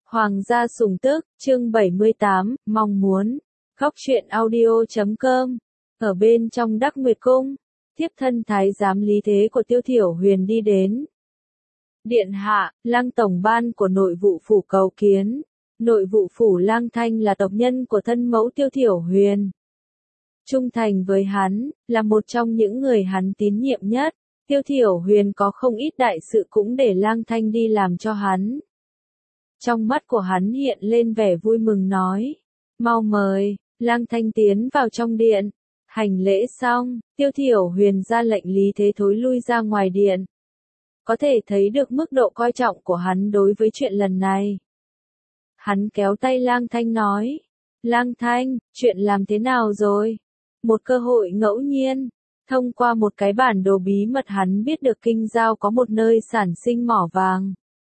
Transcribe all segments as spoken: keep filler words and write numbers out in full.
Hoàng gia sủng tức, chương bảy mươi tám, mong muốn. Góc truyện audio chấm com. Ở bên trong Đắc Nguyệt Cung, tiếp thân thái giám Lý Thế của Tiêu Thiểu Huyền đi đến. Điện hạ, Lang tổng ban của nội vụ phủ cầu kiến. Nội vụ phủ Lang Thanh là tộc nhân của thân mẫu Tiêu Thiểu Huyền. Trung thành với hắn, là một trong những người hắn tín nhiệm nhất. Tiêu Thiểu Huyền có không ít đại sự cũng để Lang Thanh đi làm cho hắn. Trong mắt của hắn hiện lên vẻ vui mừng nói. Mau mời, Lang Thanh tiến vào trong điện. Hành lễ xong, Tiêu Thiểu Huyền ra lệnh Lý Thế thối lui ra ngoài điện. Có thể thấy được mức độ coi trọng của hắn đối với chuyện lần này. Hắn kéo tay Lang Thanh nói. Lang Thanh, chuyện làm thế nào rồi? Một cơ hội ngẫu nhiên. Thông qua một cái bản đồ bí mật hắn biết được Kinh Giao có một nơi sản sinh mỏ vàng.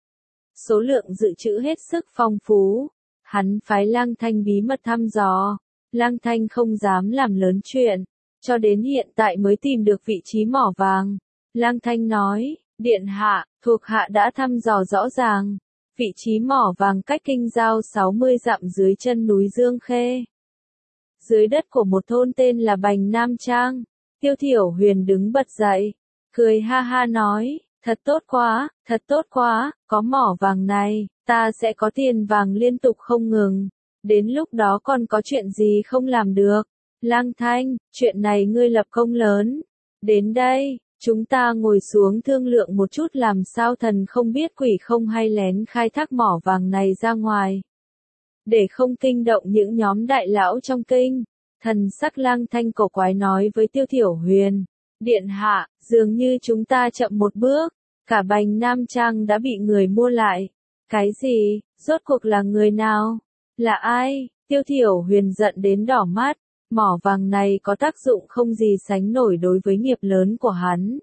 Số lượng dự trữ hết sức phong phú. Hắn phái Lang Thanh bí mật thăm dò. Lang Thanh không dám làm lớn chuyện. Cho đến hiện tại mới tìm được vị trí mỏ vàng. Lang Thanh nói, Điện hạ, thuộc hạ đã thăm dò rõ ràng. Vị trí mỏ vàng cách Kinh Giao sáu mươi dặm dưới chân núi Dương Khê. Dưới đất của một thôn tên là Bành Nam Trang. Tiêu Thiểu Huyền đứng bật dậy. Cười ha ha nói. Thật tốt quá, thật tốt quá, có mỏ vàng này, ta sẽ có tiền vàng liên tục không ngừng. Đến lúc đó còn có chuyện gì không làm được. Lang Thanh, chuyện này ngươi lập công lớn. Đến đây, chúng ta ngồi xuống thương lượng một chút làm sao thần không biết quỷ không hay lén khai thác mỏ vàng này ra ngoài. Để không kinh động những nhóm đại lão trong kinh. Thần sắc Lang Thanh cổ quái nói với Tiêu Thiểu Huyền. Điện hạ, dường như chúng ta chậm một bước, cả Bành Nam Trang đã bị người mua lại. Cái gì? Rốt cuộc là người nào? Là ai? Tiêu Thiểu Huyền giận đến đỏ mắt, mỏ vàng này có tác dụng không gì sánh nổi đối với nghiệp lớn của hắn.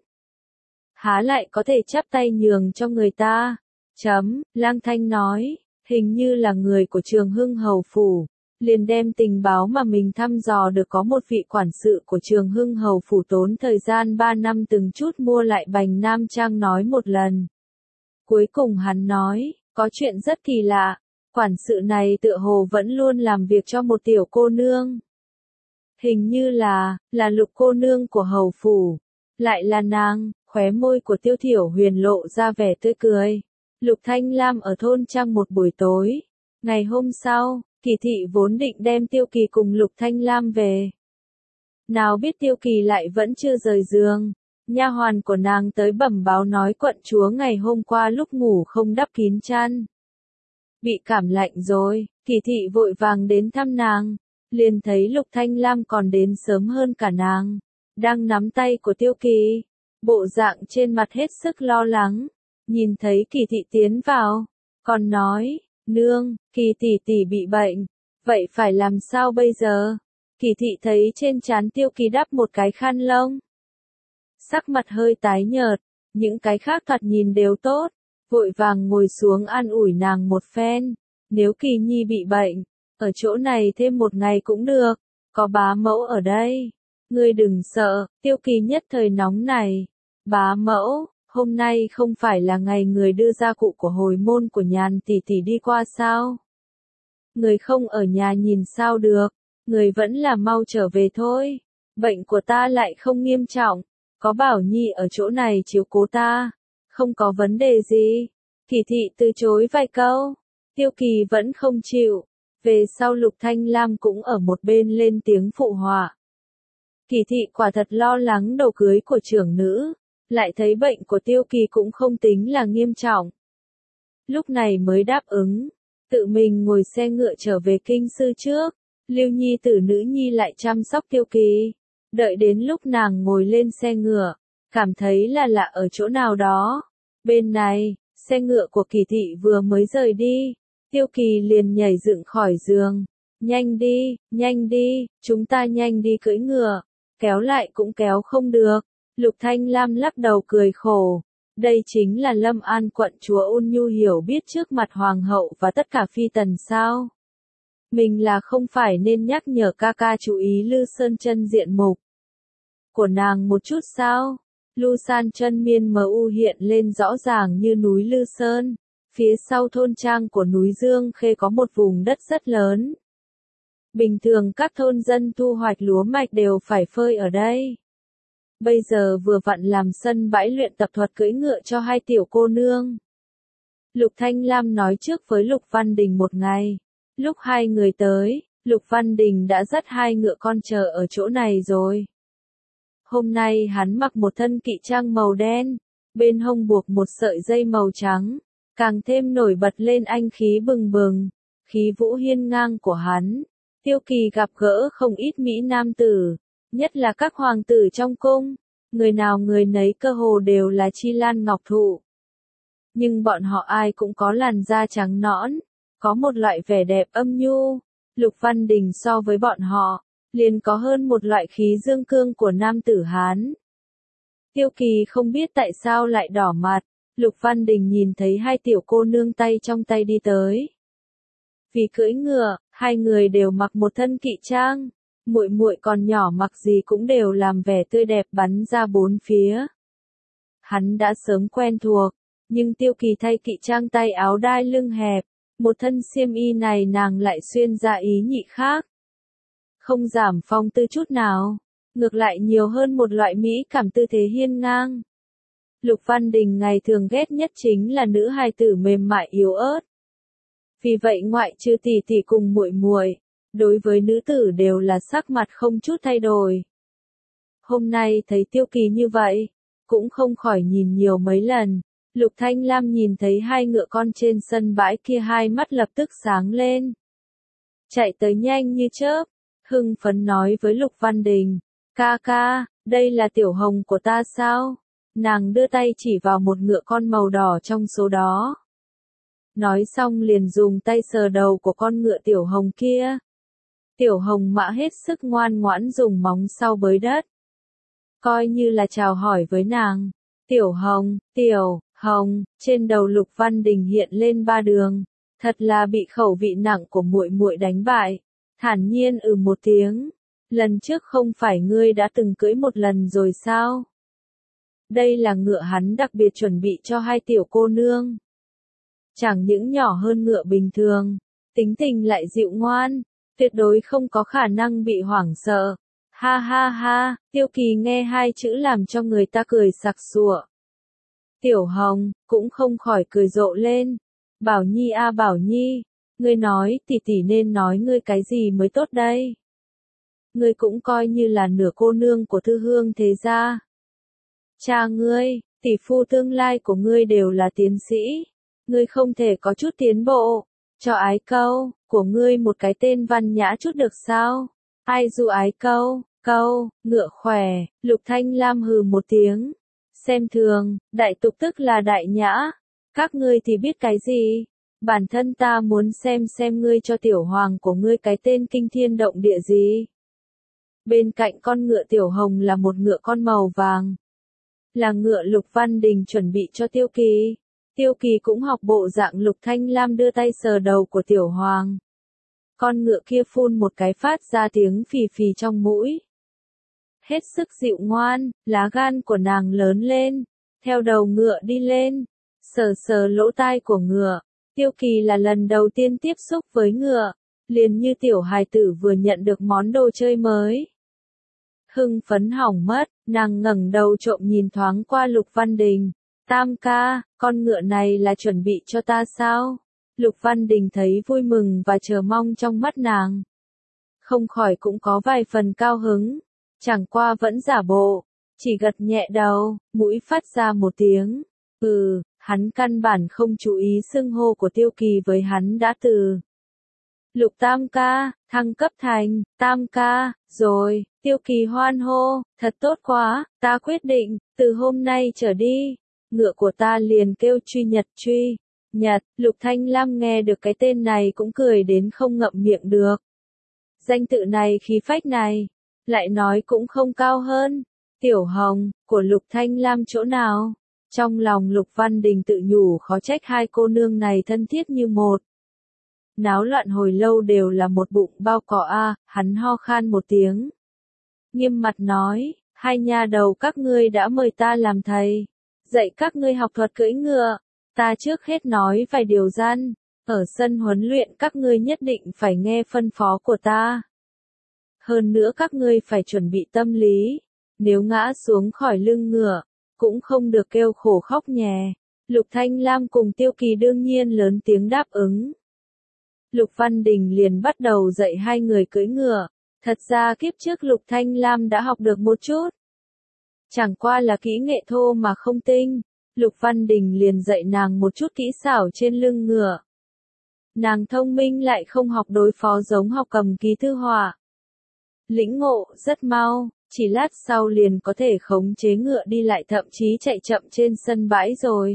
Há lại có thể chắp tay nhường cho người ta? Chấm, Lang Thanh nói, hình như là người của Trường Hưng Hầu Phủ. Liền đem tình báo mà mình thăm dò được có một vị quản sự của Trường Hưng Hầu Phủ tốn thời gian ba năm từng chút mua lại Bành Nam Trang nói một lần. Cuối cùng hắn nói, có chuyện rất kỳ lạ, quản sự này tựa hồ vẫn luôn làm việc cho một tiểu cô nương. Hình như là, là Lục cô nương của Hầu Phủ. Lại là nàng, khóe môi của Tiêu Thiểu Huyền lộ ra vẻ tươi cười. Lục Thanh Lam ở thôn Trang một buổi tối. Ngày hôm sau, Kỳ thị vốn định đem Tiêu Kỳ cùng Lục Thanh Lam về. Nào biết Tiêu Kỳ lại vẫn chưa rời giường. Nha hoàn của nàng tới bẩm báo nói quận chúa ngày hôm qua lúc ngủ không đắp kín chăn. Bị cảm lạnh rồi, Kỳ thị vội vàng đến thăm nàng. Liền thấy Lục Thanh Lam còn đến sớm hơn cả nàng. Đang nắm tay của Tiêu Kỳ. Bộ dạng trên mặt hết sức lo lắng. Nhìn thấy Kỳ thị tiến vào. Còn nói. Nương, Kỳ tỷ tỷ bị bệnh, vậy phải làm sao bây giờ? Kỳ thị thấy trên trán Tiêu Kỳ đắp một cái khăn lông. Sắc mặt hơi tái nhợt, những cái khác thoạt nhìn đều tốt, vội vàng ngồi xuống an ủi nàng một phen. Nếu Kỳ nhi bị bệnh, ở chỗ này thêm một ngày cũng được, có bá mẫu ở đây. Ngươi đừng sợ, Tiêu Kỳ nhất thời nóng này. Bá mẫu. Hôm nay không phải là ngày người đưa gia cụ của hồi môn của Nhàn tỷ tỷ đi qua sao? Người không ở nhà nhìn sao được, người vẫn là mau trở về thôi. Bệnh của ta lại không nghiêm trọng, có Bảo Nhi ở chỗ này chiếu cố ta, không có vấn đề gì. Kỳ thị từ chối vài câu, Tiêu Kỳ vẫn không chịu. Về sau Lục Thanh Lam cũng ở một bên lên tiếng phụ họa. Kỳ thị quả thật lo lắng đầu cưới của trưởng nữ. Lại thấy bệnh của Tiêu Kỳ cũng không tính là nghiêm trọng. Lúc này mới đáp ứng, tự mình ngồi xe ngựa trở về kinh sư trước, Lưu Nhi tử nữ nhi lại chăm sóc Tiêu Kỳ. Đợi đến lúc nàng ngồi lên xe ngựa, cảm thấy là lạ ở chỗ nào đó. Bên này, xe ngựa của Kỳ thị vừa mới rời đi, Tiêu Kỳ liền nhảy dựng khỏi giường. Nhanh đi, nhanh đi, chúng ta nhanh đi cưỡi ngựa, kéo lại cũng kéo không được. Lục Thanh Lam lắc đầu cười khổ. Đây chính là Lâm An quận chúa ôn nhu hiểu biết trước mặt hoàng hậu và tất cả phi tần sao. Mình là không phải nên nhắc nhở ca ca chú ý Lư Sơn chân diện mục của nàng một chút sao? Lư San chân miên mờ u hiện lên rõ ràng như núi Lư Sơn. Phía sau thôn trang của núi Dương Khê có một vùng đất rất lớn. Bình thường các thôn dân thu hoạch lúa mạch đều phải phơi ở đây. Bây giờ vừa vặn làm sân bãi luyện tập thuật cưỡi ngựa cho hai tiểu cô nương. Lục Thanh Lam nói trước với Lục Văn Đình một ngày. Lúc hai người tới, Lục Văn Đình đã dắt hai ngựa con chờ ở chỗ này rồi. Hôm nay hắn mặc một thân kỵ trang màu đen, bên hông buộc một sợi dây màu trắng, càng thêm nổi bật lên anh khí bừng bừng, khí vũ hiên ngang của hắn. Tiêu Kỳ gặp gỡ không ít mỹ nam tử, nhất là các hoàng tử trong cung, người nào người nấy cơ hồ đều là chi lan ngọc thụ. Nhưng bọn họ ai cũng có làn da trắng nõn, có một loại vẻ đẹp âm nhu. Lục Văn Đình so với bọn họ, liền có hơn một loại khí dương cương của nam tử Hán. Tiêu Kỳ không biết tại sao lại đỏ mặt, Lục Văn Đình nhìn thấy hai tiểu cô nương tay trong tay đi tới. Vì cưỡi ngựa, hai người đều mặc một thân kỵ trang, muội muội còn nhỏ mặc gì cũng đều làm vẻ tươi đẹp bắn ra bốn phía. Hắn đã sớm quen thuộc, nhưng Tiêu Kỳ thay kỵ trang tay áo đai lưng hẹp, một thân xiêm y này nàng lại xuyên ra ý nhị khác. Không giảm phong tư chút nào, ngược lại nhiều hơn một loại mỹ cảm tư thế hiên ngang. Lục Văn Đình ngày thường ghét nhất chính là nữ hài tử mềm mại yếu ớt. Vì vậy ngoại trừ tỷ tỷ cùng muội muội, đối với nữ tử đều là sắc mặt không chút thay đổi. Hôm nay thấy Tiêu Kỳ như vậy, cũng không khỏi nhìn nhiều mấy lần. Lục Thanh Lam nhìn thấy hai ngựa con trên sân bãi kia hai mắt lập tức sáng lên. Chạy tới nhanh như chớp, hưng phấn nói với Lục Văn Đình, ca ca, đây là tiểu hồng của ta sao? Nàng đưa tay chỉ vào một ngựa con màu đỏ trong số đó. Nói xong liền dùng tay sờ đầu của con ngựa tiểu hồng kia. Tiểu hồng mã hết sức ngoan ngoãn dùng móng sau bới đất. Coi như là chào hỏi với nàng. Tiểu hồng, tiểu hồng, trên đầu Lục Văn Đình hiện lên ba đường. Thật là bị khẩu vị nặng của muội muội đánh bại. Thản nhiên ừ một tiếng. Lần trước không phải ngươi đã từng cưỡi một lần rồi sao? Đây là ngựa hắn đặc biệt chuẩn bị cho hai tiểu cô nương. Chẳng những nhỏ hơn ngựa bình thường, tính tình lại dịu ngoan, tuyệt đối không có khả năng bị hoảng sợ. Ha ha ha, Tiêu Kỳ nghe hai chữ làm cho người ta cười sặc sụa. Tiểu Hồng, cũng không khỏi cười rộ lên. Bảo Nhi a Bảo Nhi, ngươi nói tỷ tỷ nên nói ngươi cái gì mới tốt đây? Ngươi cũng coi như là nửa cô nương của Thư Hương thế gia. Cha ngươi, tỷ phu tương lai của ngươi đều là tiến sĩ. Ngươi không thể có chút tiến bộ, cho ái câu, của ngươi một cái tên văn nhã chút được sao? Ai dụ ái câu, câu, ngựa khỏe, Lục Thanh Lam hừ một tiếng. Xem thường, đại tục tức là đại nhã. Các ngươi thì biết cái gì? Bản thân ta muốn xem xem ngươi cho tiểu hoàng của ngươi cái tên kinh thiên động địa gì. Bên cạnh con ngựa tiểu hồng là một ngựa con màu vàng. Là ngựa Lục Văn Đình chuẩn bị cho Tiêu Kỳ. Tiêu Kỳ cũng học bộ dạng Lục Thanh Lam đưa tay sờ đầu của tiểu hoàng. Con ngựa kia phun một cái phát ra tiếng phì phì trong mũi. Hết sức dịu ngoan, lá gan của nàng lớn lên, theo đầu ngựa đi lên, sờ sờ lỗ tai của ngựa. Tiêu Kỳ là lần đầu tiên tiếp xúc với ngựa, liền như tiểu hài tử vừa nhận được món đồ chơi mới. Hưng phấn hỏng mất, nàng ngẩng đầu trộm nhìn thoáng qua Lục Văn Đình. Tam ca, con ngựa này là chuẩn bị cho ta sao? Lục Văn Đình thấy vui mừng và chờ mong trong mắt nàng. Không khỏi cũng có vài phần cao hứng, chẳng qua vẫn giả bộ, chỉ gật nhẹ đầu, mũi phát ra một tiếng. Ừ, hắn căn bản không chú ý xưng hô của Tiêu Kỳ với hắn đã từ. Lục Tam ca, thăng cấp thành, Tam ca, rồi, Tiêu Kỳ hoan hô, thật tốt quá, ta quyết định, từ hôm nay trở đi, ngựa của ta liền kêu Truy Nhật Truy. Nhật, Lục Thanh Lam nghe được cái tên này cũng cười đến không ngậm miệng được. Danh tự này khí phách này, lại nói cũng không cao hơn. Tiểu Hồng, của Lục Thanh Lam chỗ nào? Trong lòng Lục Văn Đình tự nhủ khó trách hai cô nương này thân thiết như một. Náo loạn hồi lâu đều là một bụng bao cỏ a, hắn ho khan một tiếng. Nghiêm mặt nói, hai nha đầu các ngươi đã mời ta làm thầy, dạy các ngươi học thuật cưỡi ngựa, Ta trước hết nói vài điều gian, ở sân huấn luyện các ngươi nhất định phải nghe phân phó của ta. Hơn nữa các ngươi phải chuẩn bị tâm lý, nếu ngã xuống khỏi lưng ngựa, cũng không được kêu khổ khóc nhè. Lục Thanh Lam cùng Tiêu Kỳ đương nhiên lớn tiếng đáp ứng. Lục Văn Đình liền bắt đầu dạy hai người cưỡi ngựa. Thật ra kiếp trước Lục Thanh Lam đã học được một chút. Chẳng qua là kỹ nghệ thô mà không tinh. Lục Văn Đình liền dạy nàng một chút kỹ xảo trên lưng ngựa. Nàng thông minh lại không học đối phó giống học cầm ký thư họa. Lĩnh ngộ rất mau, chỉ lát sau liền có thể khống chế ngựa đi lại thậm chí chạy chậm trên sân bãi rồi.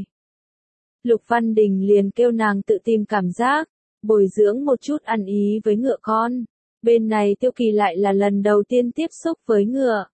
Lục Văn Đình liền kêu nàng tự tìm cảm giác, bồi dưỡng một chút ăn ý với ngựa con. Bên này Tiêu Kỳ lại là lần đầu tiên tiếp xúc với ngựa.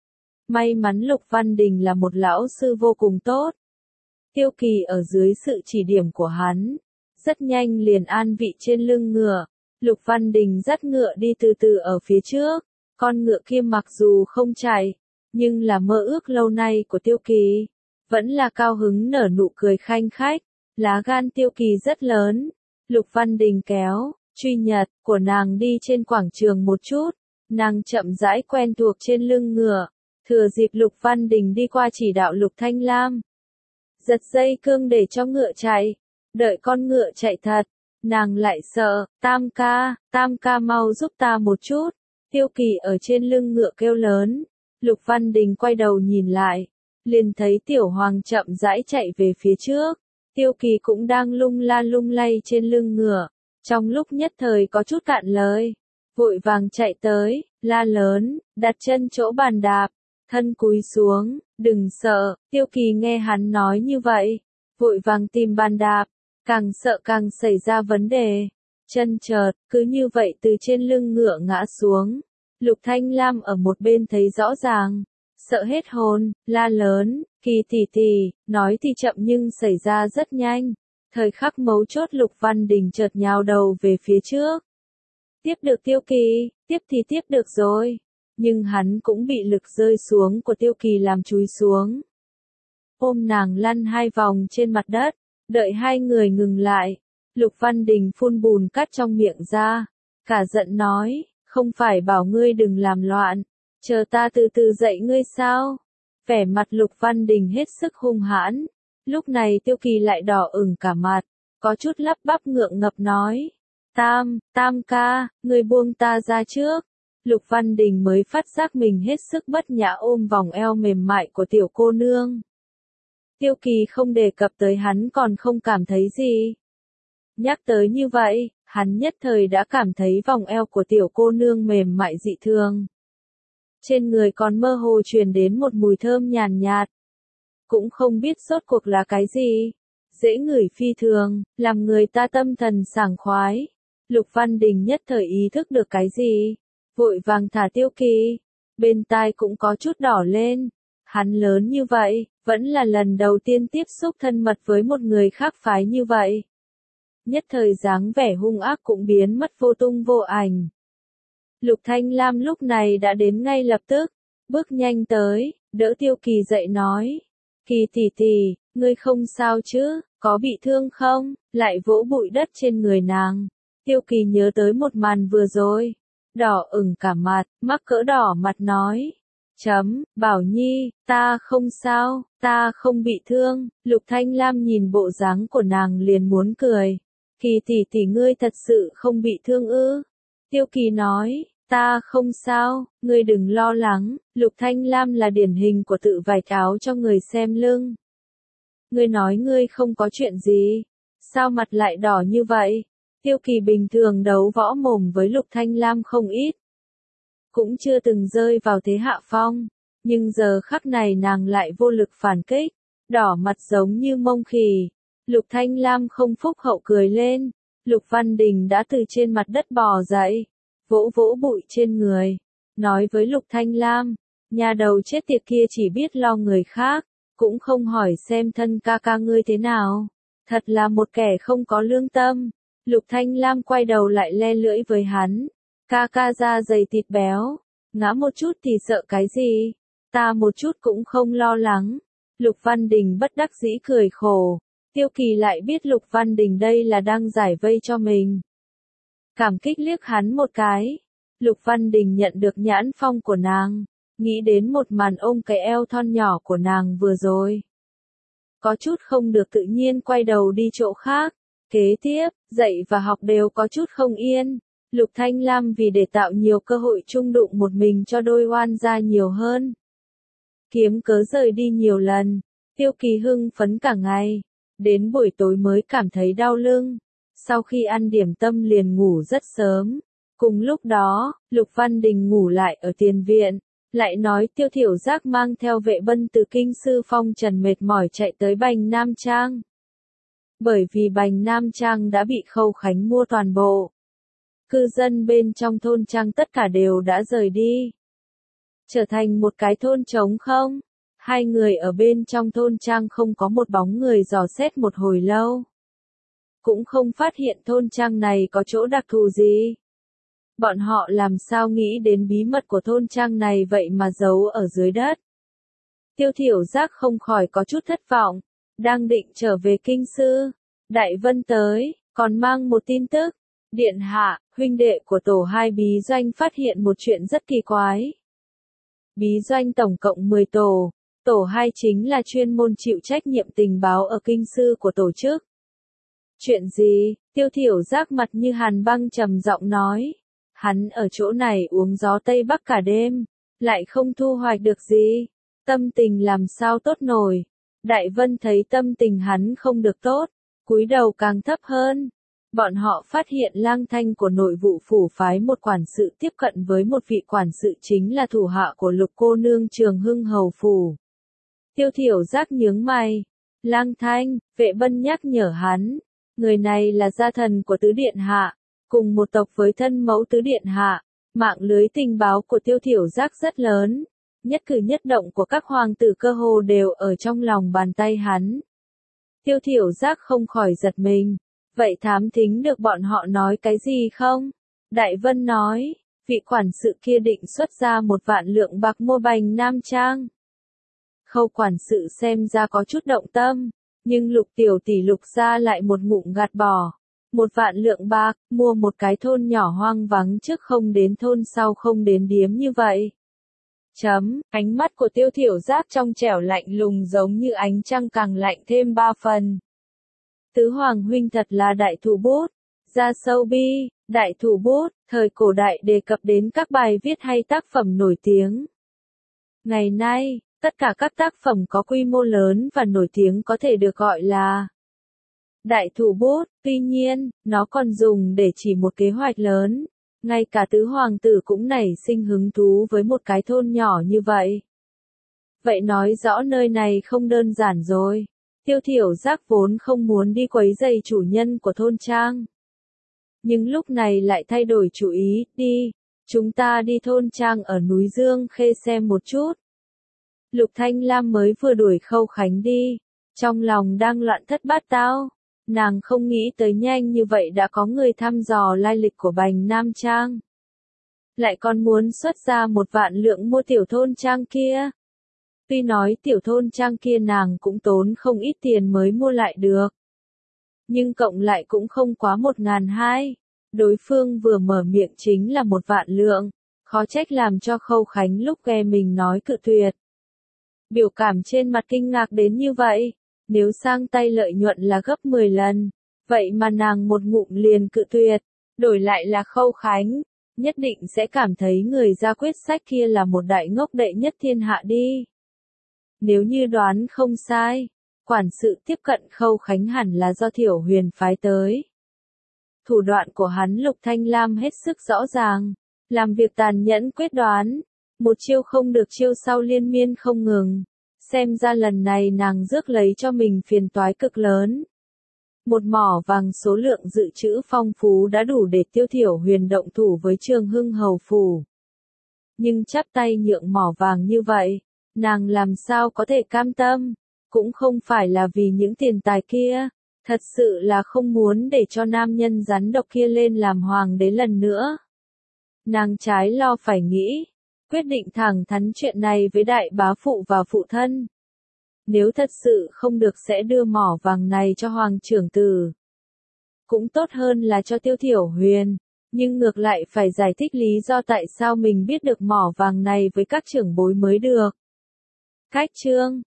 May mắn Lục Văn Đình là một lão sư vô cùng tốt. Tiêu Kỳ ở dưới sự chỉ điểm của hắn, rất nhanh liền an vị trên lưng ngựa. Lục Văn Đình dắt ngựa đi từ từ ở phía trước. Con ngựa kia mặc dù không chạy, nhưng là mơ ước lâu nay của Tiêu Kỳ. Vẫn là cao hứng nở nụ cười khanh khách. Lá gan Tiêu Kỳ rất lớn. Lục Văn Đình kéo truy nhật của nàng đi trên quảng trường một chút. Nàng chậm rãi quen thuộc trên lưng ngựa. Thừa dịp Lục Văn Đình đi qua chỉ đạo Lục Thanh Lam. Giật dây cương để cho ngựa chạy. Đợi con ngựa chạy thật. Nàng lại sợ. Tam ca, tam ca mau giúp ta một chút. Tiêu Kỳ ở trên lưng ngựa kêu lớn. Lục Văn Đình quay đầu nhìn lại. Liền thấy Tiểu Hoàng chậm rãi chạy về phía trước. Tiêu Kỳ cũng đang lung la lung lay trên lưng ngựa. Trong lúc nhất thời có chút cạn lời. Vội vàng chạy tới, la lớn, đặt chân chỗ bàn đạp. Thân cúi xuống, đừng sợ. Tiêu Kỳ nghe hắn nói như vậy. Vội vàng tìm bàn đạp. Càng sợ càng xảy ra vấn đề. Chân chợt, cứ như vậy từ trên lưng ngựa ngã xuống. Lục Thanh Lam ở một bên thấy rõ ràng. Sợ hết hồn, la lớn, Kỳ tỷ tỷ, nói thì chậm nhưng xảy ra rất nhanh. Thời khắc mấu chốt Lục Văn Đình chợt nhào đầu về phía trước. Tiếp được Tiêu Kỳ, tiếp thì tiếp được rồi. Nhưng hắn cũng bị lực rơi xuống của Tiêu Kỳ làm chúi xuống. Ôm nàng lăn hai vòng trên mặt đất, đợi hai người ngừng lại. Lục Văn Đình phun bùn cát trong miệng ra. Cả giận nói, không phải bảo ngươi đừng làm loạn. Chờ ta từ từ dạy ngươi sao? Vẻ mặt Lục Văn Đình hết sức hung hãn. Lúc này Tiêu Kỳ lại đỏ ửng cả mặt. Có chút lắp bắp ngượng ngập nói. Tam, tam ca, ngươi buông ta ra trước. Lục Văn Đình mới phát giác mình hết sức bất nhã ôm vòng eo mềm mại của tiểu cô nương. Tiêu Kỳ không đề cập tới hắn còn không cảm thấy gì. Nhắc tới như vậy, hắn nhất thời đã cảm thấy vòng eo của tiểu cô nương mềm mại dị thường. Trên người còn mơ hồ truyền đến một mùi thơm nhàn nhạt. Cũng không biết rốt cuộc là cái gì. Dễ ngửi phi thường, làm người ta tâm thần sảng khoái. Lục Văn Đình nhất thời ý thức được cái gì. Vội vàng thả Tiêu Kỳ. Bên tai cũng có chút đỏ lên. Hắn lớn như vậy, vẫn là lần đầu tiên tiếp xúc thân mật với một người khác phái như vậy. Nhất thời dáng vẻ hung ác cũng biến mất vô tung vô ảnh. Lục Thanh Lam lúc này đã đến ngay lập tức, bước nhanh tới, đỡ Tiêu Kỳ dậy nói. Kỳ tỷ tỷ, ngươi không sao chứ, có bị thương không? Lại vỗ bụi đất trên người nàng. Tiêu Kỳ nhớ tới một màn vừa rồi. Đỏ ửng cả mặt, mắc cỡ đỏ mặt nói. Chấm, Bảo Nhi, ta không sao, ta không bị thương. Lục Thanh Lam nhìn bộ dáng của nàng liền muốn cười. Kỳ tỷ tỷ ngươi thật sự không bị thương ư? Tiêu Kỳ nói, ta không sao, ngươi đừng lo lắng. Lục Thanh Lam là điển hình của tự vải cáo cho người xem lưng. Ngươi nói ngươi không có chuyện gì, sao mặt lại đỏ như vậy? Tiêu Kỳ bình thường đấu võ mồm với Lục Thanh Lam không ít. Cũng chưa từng rơi vào thế hạ phong, nhưng giờ khắc này nàng lại vô lực phản kích, đỏ mặt giống như mông khỉ. Lục Thanh Lam không phúc hậu cười lên. Lục Văn Đình đã từ trên mặt đất bò dậy, vỗ vỗ bụi trên người, nói với Lục Thanh Lam, nhà đầu chết tiệt kia chỉ biết lo người khác, cũng không hỏi xem thân ca ca ngươi thế nào. Thật là một kẻ không có lương tâm. Lục Thanh Lam quay đầu lại le lưỡi với hắn. Ca ca da dày thịt béo, ngã một chút thì sợ cái gì? Ta một chút cũng không lo lắng. Lục Văn Đình bất đắc dĩ cười khổ. Tiêu Kỳ lại biết Lục Văn Đình đây là đang giải vây cho mình. Cảm kích liếc hắn một cái. Lục Văn Đình nhận được nhãn phong của nàng, nghĩ đến một màn ôm cái eo thon nhỏ của nàng vừa rồi. Có chút không được tự nhiên quay đầu đi chỗ khác. Kế tiếp, dạy và học đều có chút không yên. Lục Thanh Lam vì để tạo nhiều cơ hội chung đụng một mình cho đôi oan gia nhiều hơn. Kiếm cớ rời đi nhiều lần. Tiêu Kỳ hưng phấn cả ngày. Đến buổi tối mới cảm thấy đau lưng. Sau khi ăn điểm tâm liền ngủ rất sớm. Cùng lúc đó, Lục Văn Đình ngủ lại ở tiền viện. Lại nói Tiêu Thiểu Giác mang theo vệ bân từ kinh sư phong trần mệt mỏi chạy tới Bành Nam Trang. Bởi vì Bành Nam Trang đã bị Khâu Khánh mua toàn bộ. Cư dân bên trong thôn trang tất cả đều đã rời đi. Trở thành một cái thôn trống không. Hai người ở bên trong thôn trang không có một bóng người dò xét một hồi lâu. Cũng không phát hiện thôn trang này có chỗ đặc thù gì. Bọn họ làm sao nghĩ đến bí mật của thôn trang này vậy mà giấu ở dưới đất. Tiêu Thiểu Giác không khỏi có chút thất vọng. Đang định trở về kinh sư. Đại Vân tới, còn mang một tin tức. Điện hạ, huynh đệ của tổ hai bí doanh phát hiện một chuyện rất kỳ quái. Bí doanh tổng cộng mười tổ. Tổ hai chính là chuyên môn chịu trách nhiệm tình báo ở kinh sư của tổ chức. Chuyện gì? Tiêu Thiểu Giác mặt như hàn băng trầm giọng nói. Hắn ở chỗ này uống gió Tây Bắc cả đêm, lại không thu hoạch được gì. Tâm tình làm sao tốt nổi. Đại Vân thấy tâm tình hắn không được tốt, cúi đầu càng thấp hơn. Bọn họ phát hiện Lang Thanh của nội vụ phủ phái một quản sự tiếp cận với một vị quản sự chính là thủ hạ của Lục cô nương Trường Hưng hầu phủ. Tiêu Thiểu Giác nhướng mày. Lang Thanh, vệ bân nhắc nhở hắn. Người này là gia thần của tứ điện hạ, cùng một tộc với thân mẫu tứ điện hạ. Mạng lưới tình báo của Tiêu Thiểu Giác rất lớn. Nhất cử nhất động của các hoàng tử cơ hồ đều ở trong lòng bàn tay hắn. Tiêu Thiểu Giác không khỏi giật mình. Vậy thám thính được bọn họ nói cái gì không? Đại Vân nói, vị quản sự kia định xuất ra một vạn lượng bạc mua Bành Nam Trang. Khâu quản sự xem ra có chút động tâm, nhưng Lục tiểu tỷ Lục gia lại một ngụm gạt bỏ. Một vạn lượng bạc, mua một cái thôn nhỏ hoang vắng trước không đến thôn sau không đến điếm như vậy. Chấm, ánh mắt của Tiêu Thiểu Giác trong trẻo lạnh lùng giống như ánh trăng càng lạnh thêm ba phần. Tứ Hoàng huynh thật là đại thủ bút. Ra sâu bi, đại thủ bút, thời cổ đại đề cập đến các bài viết hay tác phẩm nổi tiếng. Ngày nay, tất cả các tác phẩm có quy mô lớn và nổi tiếng có thể được gọi là đại thủ bút, tuy nhiên, nó còn dùng để chỉ một kế hoạch lớn. Ngay cả tứ hoàng tử cũng nảy sinh hứng thú với một cái thôn nhỏ như vậy. Vậy nói rõ nơi này không đơn giản rồi. Tiêu Thiểu Giác vốn không muốn đi quấy rầy chủ nhân của thôn trang. Nhưng lúc này lại thay đổi chủ ý, đi, chúng ta đi thôn trang ở núi Dương Khê xem một chút. Lục Thanh Lam mới vừa đuổi Khâu Khánh đi, trong lòng đang loạn thất bát tao. Nàng không nghĩ tới nhanh như vậy đã có người thăm dò lai lịch của Bành Nam Trang. Lại còn muốn xuất ra một vạn lượng mua tiểu thôn trang kia. Tuy nói tiểu thôn trang kia nàng cũng tốn không ít tiền mới mua lại được. Nhưng cộng lại cũng không quá một ngàn hai. Đối phương vừa mở miệng chính là một vạn lượng. Khó trách làm cho Khâu Khánh lúc nghe mình nói cự tuyệt. Biểu cảm trên mặt kinh ngạc đến như vậy. Nếu sang tay lợi nhuận là gấp mười lần. Vậy mà nàng một ngụm liền cự tuyệt. Đổi lại là Khâu Khánh. Nhất định sẽ cảm thấy người ra quyết sách kia là một đại ngốc đệ nhất thiên hạ đi. Nếu như đoán không sai, quản sự tiếp cận Khâu Khánh hẳn là do Thiểu Huyền phái tới. Thủ đoạn của hắn Lục Thanh Lam hết sức rõ ràng, làm việc tàn nhẫn quyết đoán, một chiêu không được chiêu sau liên miên không ngừng. Xem ra lần này nàng rước lấy cho mình phiền toái cực lớn. Một mỏ vàng số lượng dự trữ phong phú đã đủ để Tiêu Thiểu Huyền động thủ với Trường Hưng hầu phủ. Nhưng chắp tay nhượng mỏ vàng như vậy, nàng làm sao có thể cam tâm, cũng không phải là vì những tiền tài kia, thật sự là không muốn để cho nam nhân rắn độc kia lên làm hoàng đế lần nữa. Nàng trái lo phải nghĩ, quyết định thẳng thắn chuyện này với đại bá phụ và phụ thân. Nếu thật sự không được sẽ đưa mỏ vàng này cho Hoàng trưởng tử. Cũng tốt hơn là cho Tiêu Thiểu Huyền, nhưng ngược lại phải giải thích lý do tại sao mình biết được mỏ vàng này với các trưởng bối mới được. Khách chương